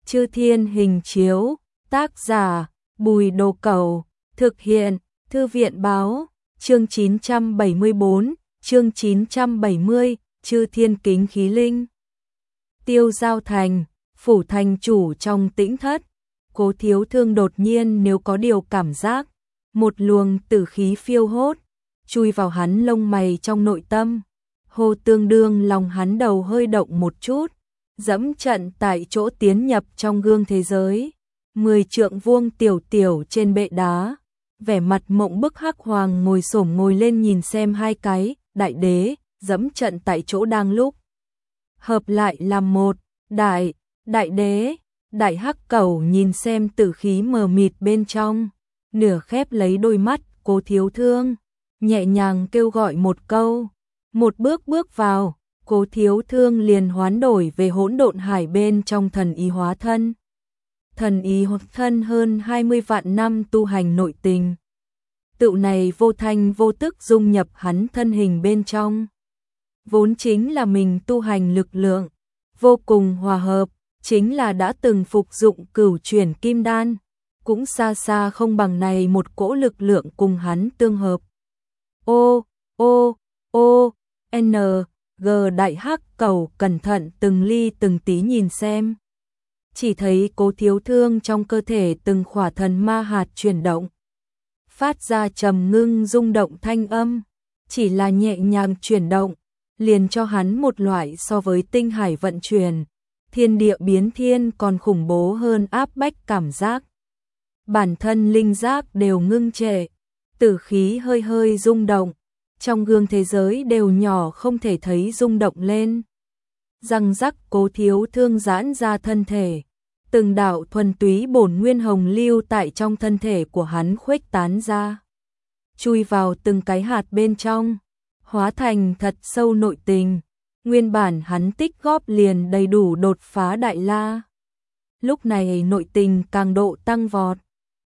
Chư Thiên Hình Chiếu, tác giả Bùi Đồ Cẩu, thực hiện Thư viện Báo, chương 974, chương 970, Chư Thiên Kính Khí Linh. Tiêu Giao Thành, phủ thành chủ trong tĩnh thất, Cố Thiếu Thương đột nhiên nếu có điều cảm giác, một luồng tử khí phiêu hốt, chui vào hắn lông mày trong nội tâm, hô tương đương lòng hắn đầu hơi động một chút, dẫm trận tại chỗ tiến nhập trong gương thế giới, 10 trượng vuông tiểu tiểu trên bệ đá, vẻ mặt mộng bức Hắc Hoàng ngồi xổm ngồi lên nhìn xem hai cái, đại đế, dẫm trận tại chỗ đang lúc hợp lại làm một, đại đế, đại hắc cẩu nhìn xem tử khí mờ mịt bên trong, nửa khép lấy đôi mắt, Cố Thiếu Thương nhẹ nhàng kêu gọi một câu, một bước bước vào, Cố Thiếu Thương liền hoán đổi về hỗn độn hải bên trong thần ý hóa thân. Thần ý hóa thân hơn 20 vạn năm tu hành nội tình. Tựu này vô thanh vô tức dung nhập hắn thân hình bên trong. Vốn chính là mình tu hành lực lượng, vô cùng hòa hợp, chính là đã từng phục dụng cửu chuyển kim đan, cũng xa xa không bằng này một cỗ lực lượng cùng hắn tương hợp. N, G đại hắc cẩu cẩn thận từng ly từng tí nhìn xem. Chỉ thấy Cố Thiếu Thương trong cơ thể từng khỏa thần ma hạt chuyển động, phát ra trầm ngưng rung động thanh âm, chỉ là nhẹ nhàng chuyển động, liền cho hắn một loại so với tinh hải vận chuyển, thiên địa biến thiên còn khủng bố hơn áp bách cảm giác. Bản thân linh giác đều ngưng trệ, tử khí hơi hơi rung động, trong gương thế giới đều nhỏ không thể thấy rung động lên. Răng rắc, Cố Thiếu Thương giãn ra thân thể, từng đạo thuần túy bổn nguyên hồng lưu tại trong thân thể của hắn khuếch tán ra, chui vào từng cái hạt bên trong, hóa thành thật sâu nội tình, nguyên bản hắn tích góp liền đầy đủ đột phá đại la. Lúc này nội tình càng độ tăng vọt,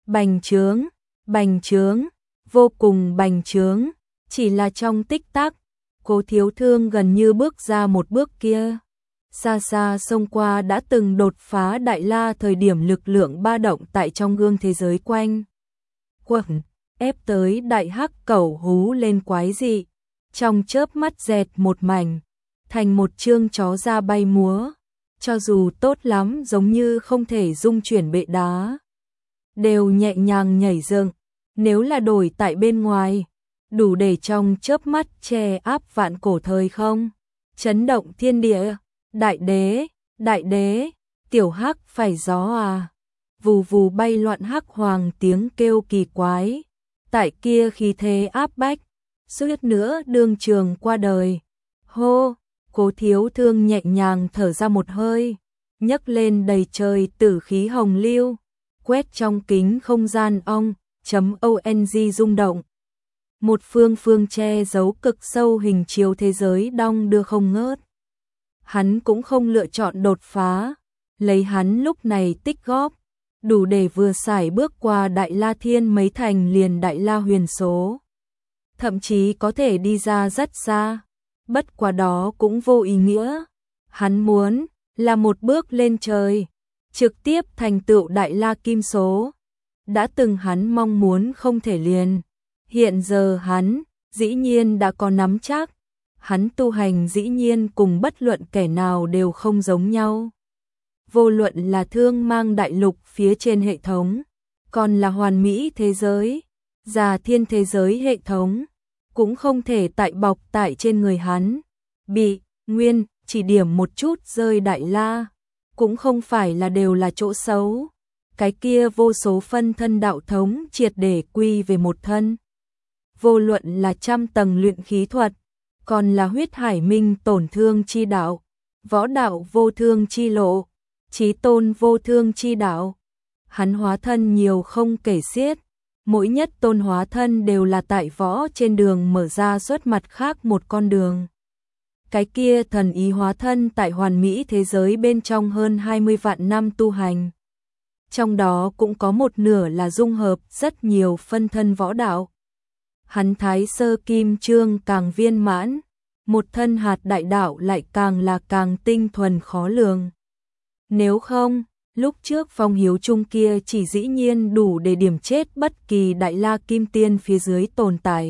bành trướng, vô cùng bành trướng, chỉ là trong tích tắc, Cố Thiếu Thương gần như bước ra một bước kia, xa xa xông qua đã từng đột phá đại la thời điểm lực lượng ba động tại trong gương thế giới quanh quẩn, ép tới đại hắc cẩu hú lên quái dị, trong chớp mắt dẹt một mảnh, thành một chương chó ra bay múa, cho dù tốt lắm giống như không thể dung chuyển bệ đá, đều nhẹ nhàng nhảy dựng, nếu là đổi tại bên ngoài, đủ để trong chớp mắt che áp vạn cổ thời không, chấn động thiên địa. Đại đế, tiểu hắc phải gió à, vù vù bay loạn hắc hoàng tiếng kêu kỳ quái, tại kia khí thế áp bách, suýt nữa đương trường qua đời. Hô, Cố Thiếu Thương nhẹ nhàng thở ra một hơi, nhấc lên đầy trời tử khí hồng lưu, quét trong kính không gian ong rung động. Một phương che giấu cực sâu hình chiếu thế giới đong đưa không ngớt. Hắn cũng không lựa chọn đột phá, lấy hắn lúc này tích góp, đủ để vừa xài bước qua đại la thiên mấy thành liền đại la huyền số. Thậm chí có thể đi ra rất xa, bất quá đó cũng vô ý nghĩa. Hắn muốn là một bước lên trời, trực tiếp thành tựu đại la kim số. Đã từng hắn mong muốn không thể liền, hiện giờ hắn dĩ nhiên đã có nắm chắc. Hắn tu hành dĩ nhiên cùng bất luận kẻ nào đều không giống nhau. Vô luận là thương mang đại lục phía trên hệ thống, còn là hoàn mỹ thế giới, già thiên thế giới hệ thống, cũng không thể tại bọc tại trên người hắn. Bị nguyên chỉ điểm một chút rơi đại la, cũng không phải là đều là chỗ xấu. Cái kia vô số phân thân đạo thống triệt để quy về một thân. Vô luận là trăm tầng luyện khí thuật, còn là huyết hải minh tổn thương chi đạo, võ đạo vô thương chi lộ, chí tôn vô thương chi đạo. Hắn hóa thân nhiều không kể xiết, mỗi nhất tôn hóa thân đều là tại võ trên đường mở ra xuất mặt khác một con đường. Cái kia thần ý hóa thân tại hoàn mỹ thế giới bên trong hơn 20 vạn năm tu hành. Trong đó cũng có một nửa là dung hợp rất nhiều phân thân võ đạo. Hắn thái sơ kim chương càng viên mãn, một thân hạt đại đạo lại càng là càng tinh thuần khó lường. Nếu không, Lúc trước Phong Hiếu Trung kia chỉ dĩ nhiên đủ để điểm chết bất kỳ Đại La Kim Tiên phía dưới tồn tại.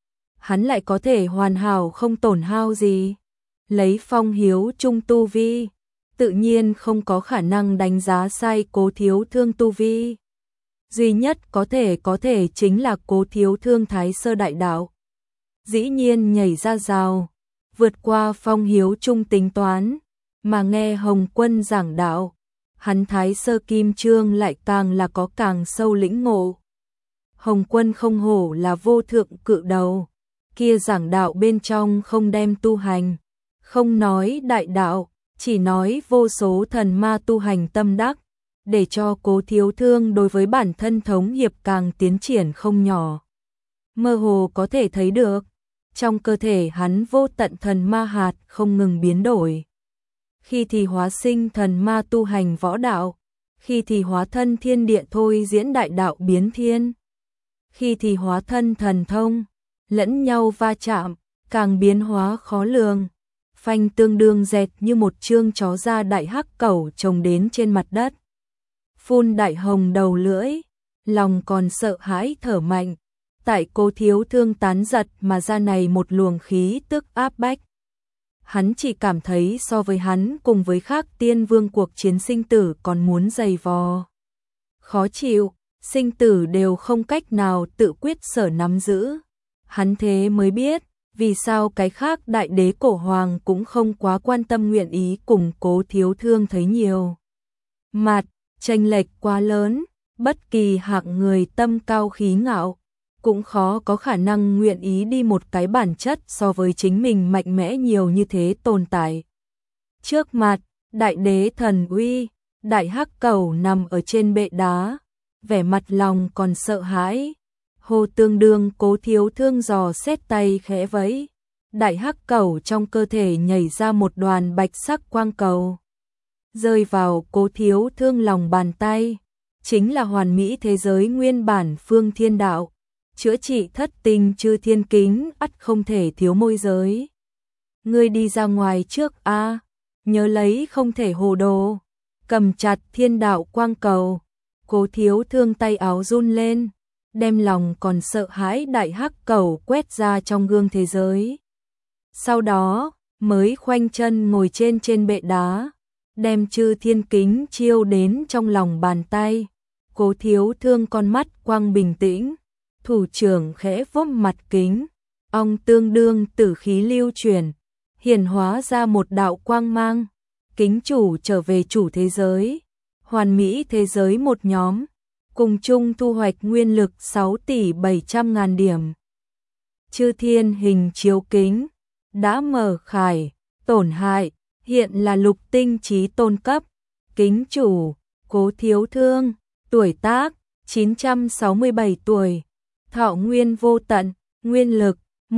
Hắn lại có thể hoàn hảo không tổn hao gì. Lấy Phong Hiếu Trung tu vi, tự nhiên không có khả năng đánh giá sai Cố Thiếu Thương tu vi. Duy nhất có thể chính là Cố Thiếu Thương Thái Sơ Đại Đạo. Dĩ nhiên nhảy ra rào, vượt qua Phong Hiếu Trung tính toán, mà nghe Hồng Quân giảng đạo, hắn Thái Sơ Kim Chương lại càng là có càng sâu lĩnh ngộ. Hồng Quân không hổ là vô thượng cự đầu, kia giảng đạo bên trong không đem tu hành, không nói đại đạo, chỉ nói vô số thần ma tu hành tâm đắc, để cho Cố Thiếu Thương đối với bản thân thống hiệp càng tiến triển không nhỏ. Mơ hồ có thể thấy được, trong cơ thể hắn vô tận thần ma hạt không ngừng biến đổi. Khi thì hóa sinh thần ma tu hành võ đạo, khi thì hóa thân thiên địa thôi diễn đại đạo biến thiên, khi thì hóa thân thần thông, lẫn nhau va chạm, càng biến hóa khó lường. Phanh tương đương dẹt như một chương chó da đại hắc cẩu trồng đến trên mặt đất. Phun đại hồng đầu lưỡi, lòng còn sợ hãi thở mạnh. Tại Cố Thiếu Thương tán giật mà ra này một luồng khí tức áp bách. Hắn chỉ cảm thấy so với hắn cùng với khác tiên vương cuộc chiến sinh tử còn muốn dày vò. Khó chịu, sinh tử đều không cách nào tự quyết sở nắm giữ. Hắn thế mới biết, vì sao cái khác đại đế cổ hoàng cũng không quá quan tâm nguyện ý cùng Cố Thiếu Thương thấy nhiều. Mặt, chênh lệch quá lớn, bất kỳ hạng người tâm cao khí ngạo, cũng khó có khả năng nguyện ý đi một cái bản chất so với chính mình mạnh mẽ nhiều như thế tồn tại. Trước mặt, đại đế thần uy, đại hắc cẩu nằm ở trên bệ đá, vẻ mặt lòng còn sợ hãi. Hồ tương đương Cố Thiếu Thương dò xét tay khẽ vẫy, đại hắc cẩu trong cơ thể nhảy ra một đoàn bạch sắc quang cầu, rơi vào Cố Thiếu Thương lòng bàn tay, chính là hoàn mỹ thế giới nguyên bản phương thiên đạo, chữa trị thất tình chư thiên kính ắt không thể thiếu môi giới. Ngươi đi ra ngoài trước a, nhớ lấy không thể hồ đồ. Cầm chặt thiên đạo quang cầu, Cố Thiếu Thương tay áo run lên, đem lòng còn sợ hãi đại hắc cẩu quét ra trong gương thế giới. Sau đó, mới khoanh chân ngồi trên bệ đá, đem chư thiên kính chiêu đến trong lòng bàn tay. Cố Thiếu Thương con mắt quang bình tĩnh, thủ trưởng khẽ vốp mặt kính, ong tương đương tử khí lưu chuyển, hiển hóa ra một đạo quang mang. Kính chủ trở về chủ thế giới, hoàn mỹ thế giới một nhóm, cùng chung thu hoạch nguyên lực 6 tỷ 700 ngàn điểm. Chư thiên hình chiếu kính, đã mở khải, tổn hại, hiện là lục tinh trí tôn cấp. Kính chủ, Cố Thiếu Thương, tuổi tác, 967 tuổi, thọ nguyên vô tận, nguyên lực,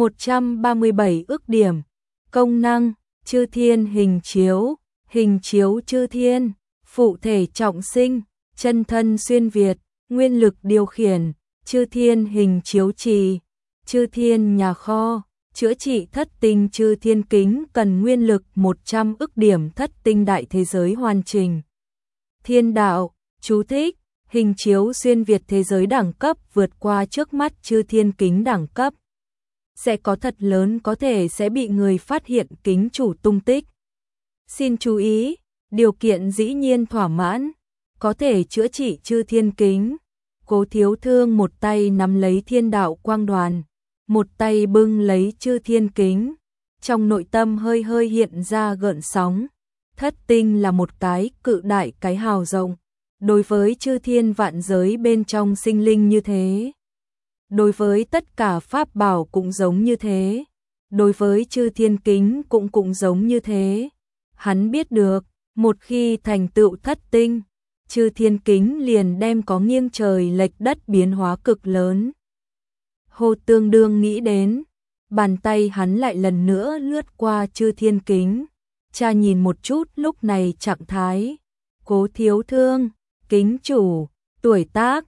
137 ức điểm, công năng, chư thiên hình chiếu chư thiên, phụ thể trọng sinh, chân thân xuyên Việt, nguyên lực điều khiển, chư thiên hình chiếu trì, chư thiên nhà kho, chữa trị thất tinh chư thiên kính cần nguyên lực 100 ức điểm thất tinh đại thế giới hoàn chỉnh. Thiên đạo, chú thích, hình chiếu xuyên Việt thế giới đẳng cấp vượt qua trước mắt chư thiên kính đẳng cấp. Sẽ có thật lớn có thể sẽ bị người phát hiện kính chủ tung tích. Xin chú ý, điều kiện dĩ nhiên thỏa mãn, có thể chữa trị chư thiên kính. Cố Thiếu Thương một tay nắm lấy thiên đạo quang đoàn, một tay bưng lấy chư thiên kính, trong nội tâm hơi hơi hiện ra gợn sóng. Thất tinh là một cái cự đại cái hào rộng, đối với chư thiên vạn giới bên trong sinh linh như thế. Đối với tất cả pháp bảo cũng giống như thế, đối với chư thiên kính cũng giống như thế. Hắn biết được, một khi thành tựu thất tinh, chư thiên kính liền đem có nghiêng trời lệch đất biến hóa cực lớn. Hồ tương đương nghĩ đến, bàn tay hắn lại lần nữa lướt qua chư thiên kính, tra nhìn một chút lúc này trạng thái. Cố Thiếu Thương, kính chủ, tuổi tác,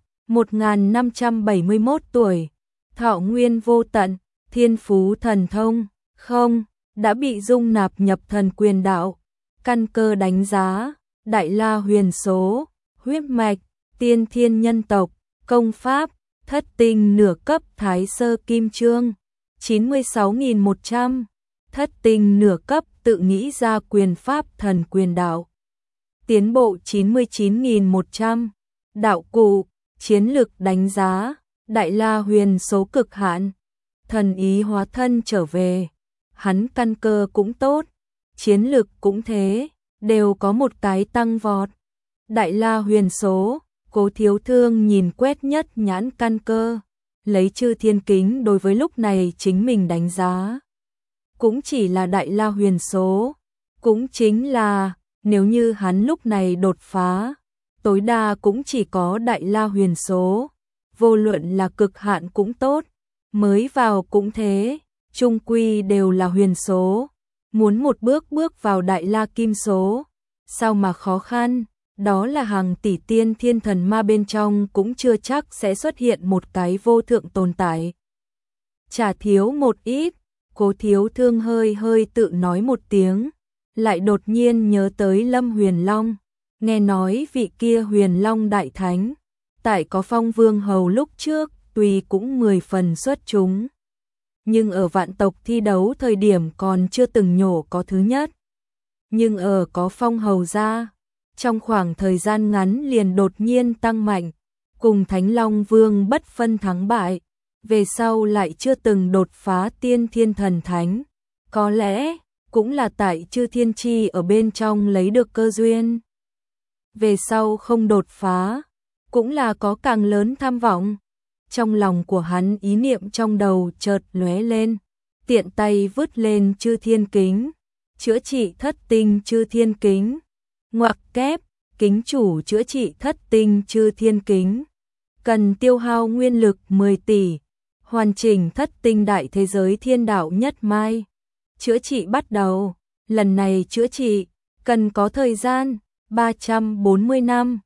1571 tuổi, thọ nguyên vô tận, thiên phú thần thông, không, đã bị dung nạp nhập thần quyền đạo. Căn cơ đánh giá, Đại La Huyền Số, huyết mạch, tiên thiên nhân tộc, công pháp, thất tinh nửa cấp thái sơ kim chương, 96.100, thất tinh nửa cấp tự nghĩ ra quyền pháp thần quyền đạo. Tiến bộ 99.100, đạo cụ, chiến lực đánh giá, Đại La Huyền Số cực hạn, thần ý hóa thân trở về, hắn căn cơ cũng tốt, chiến lực cũng thế, đều có một cái tăng vọt. Đại La Huyền Số, Cố Thiếu Thương nhìn quét nhất nhãn căn cơ, lấy Chư Thiên Kính đối với lúc này chính mình đánh giá. Cũng chỉ là Đại La Huyền Số, cũng chính là nếu như hắn lúc này đột phá, tối đa cũng chỉ có Đại La Huyền Số, vô luận là cực hạn cũng tốt, mới vào cũng thế, chung quy đều là huyền số, muốn một bước bước vào Đại La Kim Số, sao mà khó khăn, đó là hàng tỷ tiên thiên thần ma bên trong cũng chưa chắc sẽ xuất hiện một cái vô thượng tồn tại. Chả thiếu một ít, Cố Thiếu Thương hơi tự nói một tiếng, lại đột nhiên nhớ tới Lâm Huyền Long, nghe nói vị kia Huyền Long đại thánh, tại có Phong Vương hầu lúc trước, tuy cũng 10 phần xuất chúng, nhưng ở vạn tộc thi đấu thời điểm còn chưa từng nhổ có thứ nhất. Nhưng ở có Phong hầu ra, trong khoảng thời gian ngắn liền đột nhiên tăng mạnh, cùng Thánh Long Vương bất phân thắng bại, về sau lại chưa từng đột phá tiên thiên thần thánh, có lẽ cũng là tại Chư Thiên Chi ở bên trong lấy được cơ duyên. Về sau không đột phá, cũng là có càng lớn tham vọng. Trong lòng của hắn ý niệm trong đầu chợt lóe lên, tiện tay vứt lên Chư Thiên Kính, chữa trị thất tinh Chư Thiên Kính, ngoặc kép, kính chủ chữa trị thất tinh Chư Thiên Kính, cần tiêu hao nguyên lực 10 tỷ, hoàn chỉnh thất tinh đại thế giới thiên đạo nhất mai. Chữa trị bắt đầu, lần này chữa trị, cần có thời gian, 340 năm.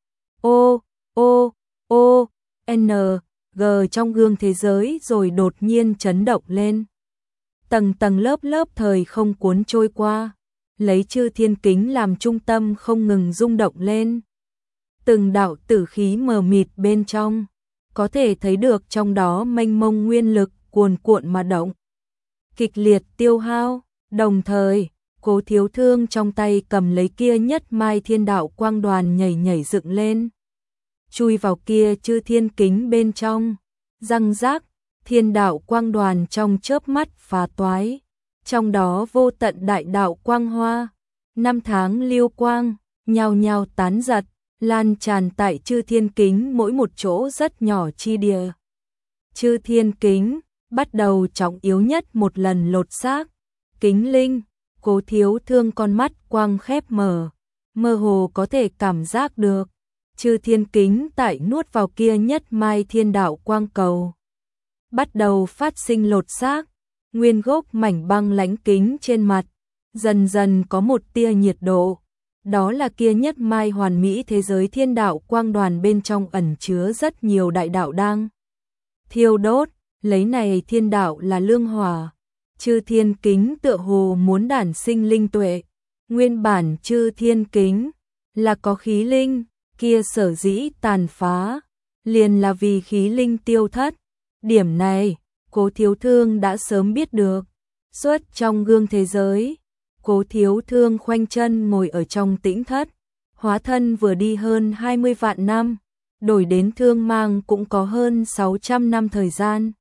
N, G trong gương thế giới rồi đột nhiên chấn động lên. Tầng tầng lớp lớp thời không cuốn trôi qua, lấy Chư Thiên Kính làm trung tâm không ngừng rung động lên. Từng đạo tử khí mờ mịt bên trong, có thể thấy được trong đó mênh mông nguyên lực cuồn cuộn mà động. Kịch liệt tiêu hao, đồng thời, Cố Thiếu Thương trong tay cầm lấy kia nhất mai thiên đạo quang đoàn nhảy dựng lên. Chui vào kia Chư Thiên Kính bên trong, răng rác, thiên đạo quang đoàn trong chớp mắt phá toái, trong đó vô tận đại đạo quang hoa, năm tháng lưu quang, nhao nhao tán giật, lan tràn tại Chư Thiên Kính mỗi một chỗ rất nhỏ chi địa. Chư Thiên Kính bắt đầu trọng yếu nhất một lần lột xác, kính linh, Cố Thiếu Thương con mắt quang khép mở, mơ hồ có thể cảm giác được. Chư Thiên Kính tại nuốt vào kia nhất mai thiên đạo quang cầu, bắt đầu phát sinh lột xác, nguyên gốc mảnh băng lãnh kính trên mặt, dần dần có một tia nhiệt độ, đó là kia nhất mai hoàn mỹ thế giới thiên đạo quang đoàn bên trong ẩn chứa rất nhiều đại đạo đang thiêu đốt, lấy này thiên đạo là lương hỏa. Chư Thiên Kính tựa hồ muốn đản sinh linh tuệ, nguyên bản Chư Thiên Kính là có khí linh, kia sở dĩ tàn phá, liền là vì khí linh tiêu thất. Điểm này, Cố Thiếu Thương đã sớm biết được. Suốt trong gương thế giới, Cố Thiếu Thương khoanh chân ngồi ở trong tĩnh thất, hóa thân vừa đi hơn 20 vạn năm, đổi đến thương mang cũng có hơn 600 năm thời gian.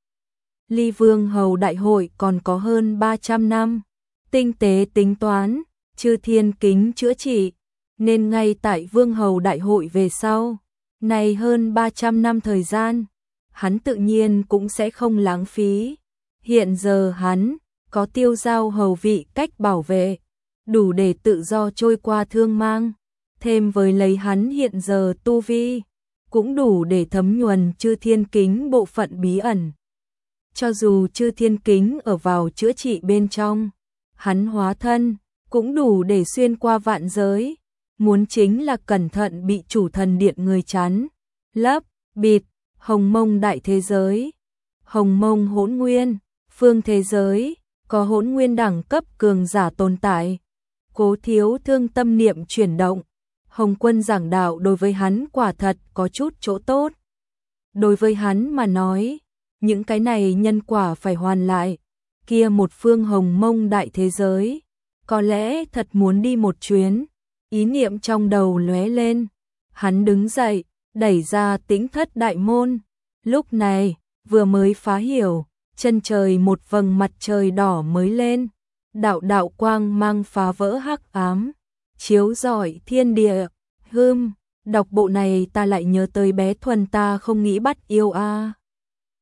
Ly Vương Hầu Đại hội còn có hơn 300 năm, tinh tế tính toán, Chư Thiên Kính chữa trị, nên ngay tại Vương Hầu Đại hội về sau, này hơn 300 năm thời gian, hắn tự nhiên cũng sẽ không lãng phí. Hiện giờ hắn có tiêu giao hầu vị cách bảo vệ, đủ để tự do trôi qua thương mang, thêm với lấy hắn hiện giờ tu vi, cũng đủ để thấm nhuần Chư Thiên Kính bộ phận bí ẩn. Cho dù Chư Thiên Kính ở vào chữa trị bên trong, hắn hóa thân cũng đủ để xuyên qua vạn giới, muốn chính là cẩn thận bị chủ thần điện người chắn, lấp, bịt, Hồng Mông đại thế giới, Hồng Mông hỗn nguyên, phương thế giới, có hỗn nguyên đẳng cấp cường giả tồn tại. Cố Thiếu Thương tâm niệm chuyển động, Hồng Quân giảng đạo đối với hắn quả thật có chút chỗ tốt. Đối với hắn mà nói, những cái này nhân quả phải hoàn lại, kia một phương hồng mông đại thế giới, có lẽ thật muốn đi một chuyến, ý niệm trong đầu lóe lên, hắn đứng dậy, đẩy ra Tĩnh Thất đại môn, lúc này, vừa mới phá hiểu, chân trời một vầng mặt trời đỏ mới lên, đạo đạo quang mang phá vỡ hắc ám, chiếu rọi thiên địa, đọc bộ này ta lại nhớ tới bé Thuần ta không nghĩ bắt yêu a.